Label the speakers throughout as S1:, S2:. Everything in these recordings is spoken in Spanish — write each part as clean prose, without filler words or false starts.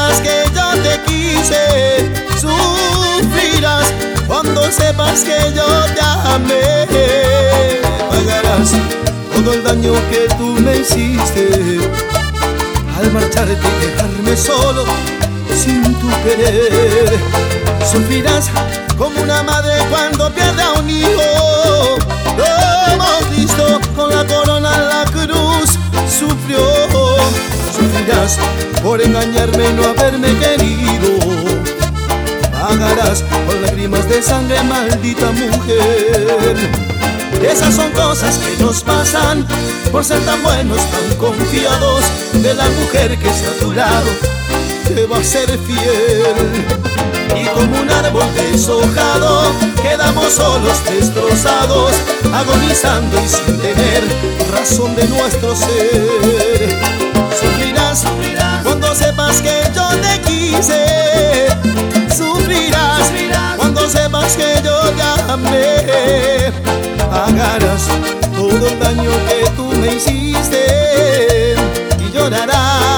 S1: sepas que yo te quise. Sufrirás cuando sepas que yo te amé. Pagarás todo el daño que tú me hiciste al marcharte y dejarme solo sin tu querer. Sufrirás como una madre cuando pierde a un hijo, como Cristo con la corona en la cruz sufrió. Sufrirás por engañarme y no haberme querido. Pagarás con lágrimas de sangre, maldita mujer. Esas son cosas que nos pasan por ser tan buenos, tan confiados. De la mujer que está a tu lado te va a ser fiel. Y como un árbol deshojado quedamos solos, destrozados, agonizando y sin tener razón de nuestro ser. Sufrirás cuando sepas que yo te quise. Sufrirás cuando sepas que yo te amé. Pagarás todo el daño que tú me hiciste y llorarás.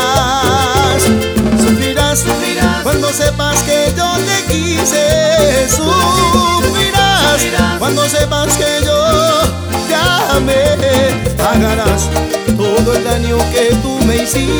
S1: Sufrirás cuando sepas que yo te quise. Sufrirás cuando sepas que yo te amé. Pagarás todo el daño que tú me hiciste